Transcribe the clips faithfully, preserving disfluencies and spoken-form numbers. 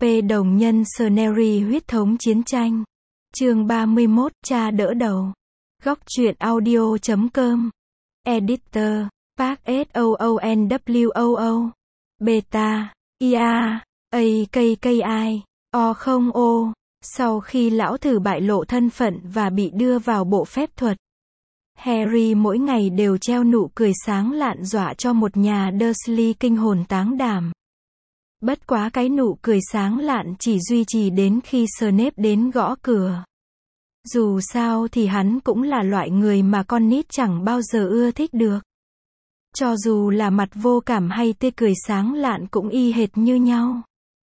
P đồng nhân Scenery huyết thống chiến tranh. Chương ba mươi mốt, cha đỡ đầu. Góc truyện audio chấm com. Editor, Park S O O N W O O. Beta, I A, A K K I, O không O. Sau khi lão thử bại lộ thân phận và bị đưa vào bộ phép thuật, Harry mỗi ngày đều treo nụ cười sáng lạn dọa cho một nhà Dursley kinh hồn táng đảm. Bất quá cái nụ cười sáng lạn chỉ duy trì đến khi Snape đến gõ cửa. Dù sao thì hắn cũng là loại người mà con nít chẳng bao giờ ưa thích được. Cho dù là mặt vô cảm hay tươi cười sáng lạn cũng y hệt như nhau.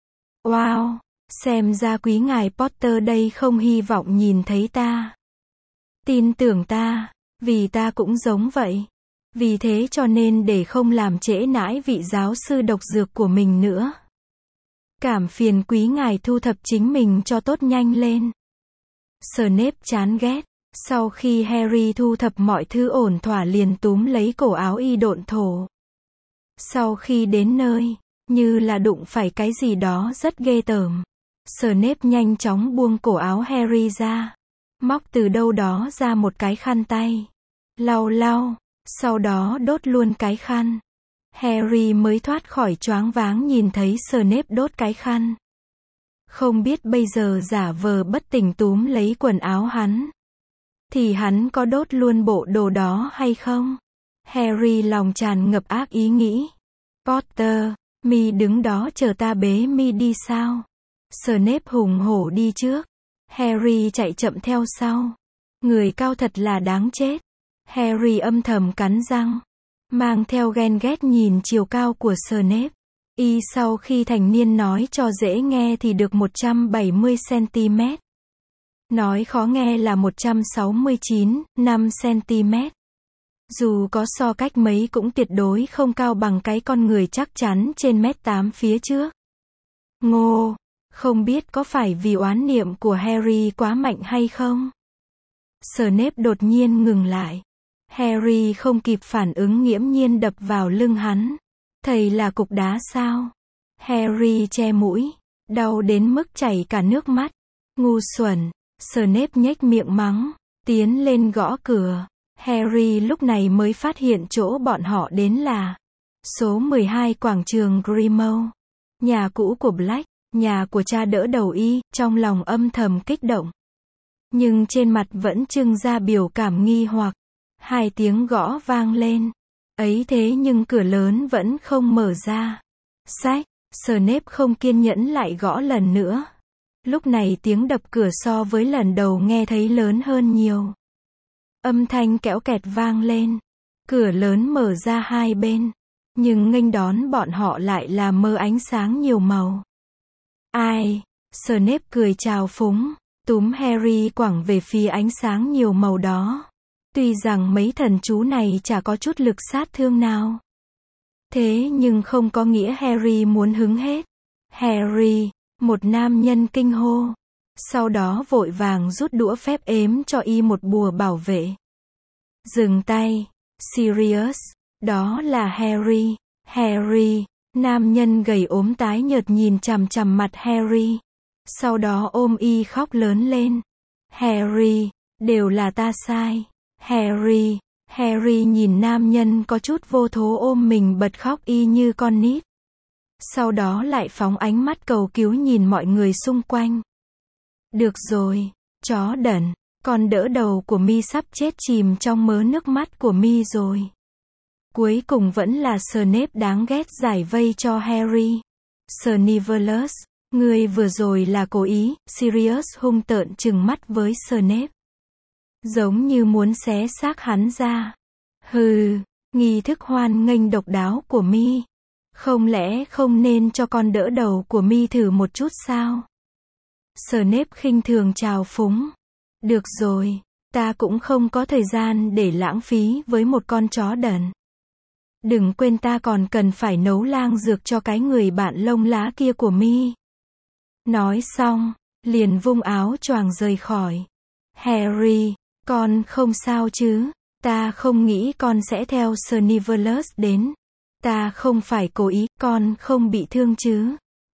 Wow, xem ra quý ngài Potter đây không hy vọng nhìn thấy ta. Tin tưởng ta, vì ta cũng giống vậy. Vì thế cho nên để không làm trễ nãi vị giáo sư độc dược của mình nữa, cảm phiền quý ngài thu thập chính mình cho tốt nhanh lên. Snape chán ghét. Sau khi Harry thu thập mọi thứ ổn thỏa liền túm lấy cổ áo y độn thổ. Sau khi đến nơi, như là đụng phải cái gì đó rất ghê tởm, Snape nhanh chóng buông cổ áo Harry ra, móc từ đâu đó ra một cái khăn tay, lau lau, sau đó đốt luôn cái khăn. Harry mới thoát khỏi choáng váng nhìn thấy Snape đốt cái khăn. Không biết bây giờ giả vờ bất tỉnh túm lấy quần áo hắn, thì hắn có đốt luôn bộ đồ đó hay không? Harry lòng tràn ngập ác ý nghĩ. Potter, mi đứng đó chờ ta bế mi đi sao? Snape hùng hổ đi trước. Harry chạy chậm theo sau. Người cao thật là đáng chết. Harry âm thầm cắn răng, mang theo ghen ghét nhìn chiều cao của Snape. Y sau khi thành niên nói cho dễ nghe thì được một trăm bảy mươi xăng-ti-mét. Nói khó nghe là một trăm sáu mươi chín phẩy năm xăng-ti-mét. Dù có so cách mấy cũng tuyệt đối không cao bằng cái con người chắc chắn trên mét tám phía trước. Ngô, không biết có phải vì oán niệm của Harry quá mạnh hay không? Snape đột nhiên ngừng lại. Harry không kịp phản ứng nghiễm nhiên đập vào lưng hắn. Thầy là cục đá sao? Harry che mũi, đau đến mức chảy cả nước mắt. Ngu xuẩn. Snape nhếch miệng mắng, tiến lên gõ cửa. Harry lúc này mới phát hiện chỗ bọn họ đến là số mười hai quảng trường Grimmauld, nhà cũ của Black, nhà của cha đỡ đầu y. Trong lòng âm thầm kích động, nhưng trên mặt vẫn trưng ra biểu cảm nghi hoặc. Hai tiếng gõ vang lên. Ấy thế nhưng cửa lớn vẫn không mở ra. Sách, Snape không kiên nhẫn lại gõ lần nữa. Lúc này tiếng đập cửa so với lần đầu nghe thấy lớn hơn nhiều. Âm thanh kẽo kẹt vang lên. Cửa lớn mở ra hai bên, nhưng nghênh đón bọn họ lại là mơ ánh sáng nhiều màu. Ai? Snape cười trào phúng, túm Harry quẳng về phía ánh sáng nhiều màu đó. Tuy rằng mấy thần chú này chả có chút lực sát thương nào, thế nhưng không có nghĩa Harry muốn hứng hết. Harry, một nam nhân kinh hô. Sau đó vội vàng rút đũa phép ếm cho y một bùa bảo vệ. Dừng tay. Sirius. Đó là Harry. Harry. Nam nhân gầy ốm tái nhợt nhìn chằm chằm mặt Harry. Sau đó ôm y khóc lớn lên. Harry, đều là ta sai. Harry. Harry nhìn nam nhân có chút vô thố ôm mình bật khóc y như con nít. Sau đó lại phóng ánh mắt cầu cứu nhìn mọi người xung quanh. Được rồi, chó đần, con đỡ đầu của mi sắp chết chìm trong mớ nước mắt của mi rồi. Cuối cùng vẫn là Snape đáng ghét giải vây cho Harry. Snivellus, ngươi vừa rồi là cố ý. Sirius hung tợn trừng mắt với Snape, giống như muốn xé xác hắn ra. Hừ, nghi thức hoan nghênh độc đáo của mi, không lẽ không nên cho con đỡ đầu của mi thử một chút sao? Snape khinh thường trào phúng. Được rồi, ta cũng không có thời gian để lãng phí với một con chó đần. Đừng quên ta còn cần phải nấu lang dược cho cái người bạn lông lá kia của mi. Nói xong, liền vung áo choàng rời khỏi. Harry, con không sao chứ? Ta không nghĩ con sẽ theo Snivellus đến. Ta không phải cố ý, con không bị thương chứ?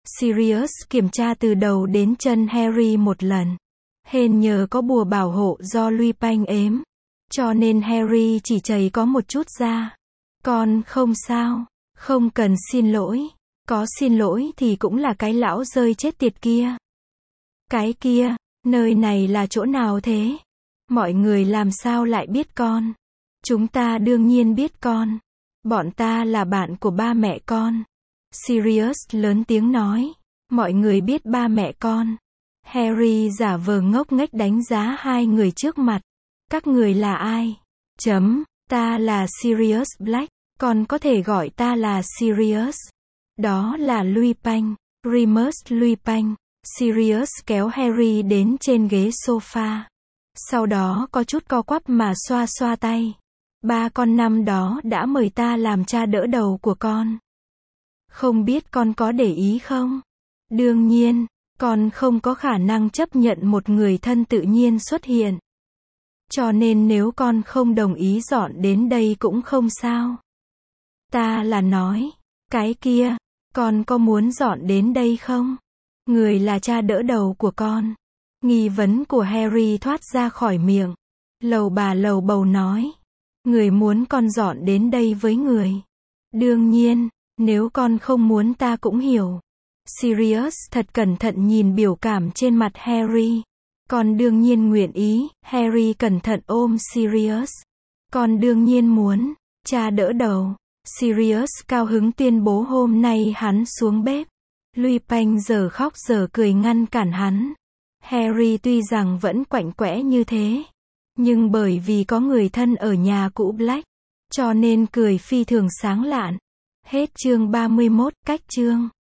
Sirius kiểm tra từ đầu đến chân Harry một lần. Hên nhờ có bùa bảo hộ do Lupin ếm, cho nên Harry chỉ chảy có một chút ra. Con không sao, không cần xin lỗi. Có xin lỗi thì cũng là cái lão rơi chết tiệt kia. Cái kia, nơi này là chỗ nào thế? Mọi người làm sao lại biết con? Chúng ta đương nhiên biết con. Bọn ta là bạn của ba mẹ con. Sirius lớn tiếng nói. Mọi người biết ba mẹ con. Harry giả vờ ngốc nghếch đánh giá hai người trước mặt. Các người là ai? Chấm, ta là Sirius Black. Con có thể gọi ta là Sirius. Đó là Lupin, Remus Lupin. Sirius kéo Harry đến trên ghế sofa. Sau đó có chút co quắp mà xoa xoa tay. Ba con năm đó đã mời ta làm cha đỡ đầu của con. Không biết con có để ý không? Đương nhiên, con không có khả năng chấp nhận một người thân tự nhiên xuất hiện. Cho nên nếu con không đồng ý dọn đến đây cũng không sao. Ta là nói, cái kia, con có muốn dọn đến đây không? Người là cha đỡ đầu của con. Nghi vấn của Harry thoát ra khỏi miệng. Lầu bà lầu bầu nói. Người muốn con dọn đến đây với người. Đương nhiên, nếu con không muốn ta cũng hiểu. Sirius thật cẩn thận nhìn biểu cảm trên mặt Harry. Con đương nhiên nguyện ý. Harry cẩn thận ôm Sirius. Con đương nhiên muốn. Cha đỡ đầu. Sirius cao hứng tuyên bố hôm nay hắn xuống bếp. Lupin giờ khóc giờ cười ngăn cản hắn. Harry tuy rằng vẫn quạnh quẽ như thế, nhưng bởi vì có người thân ở nhà cũ Black, cho nên cười phi thường sáng lạn. Hết chương ba mươi mốt, cách chương.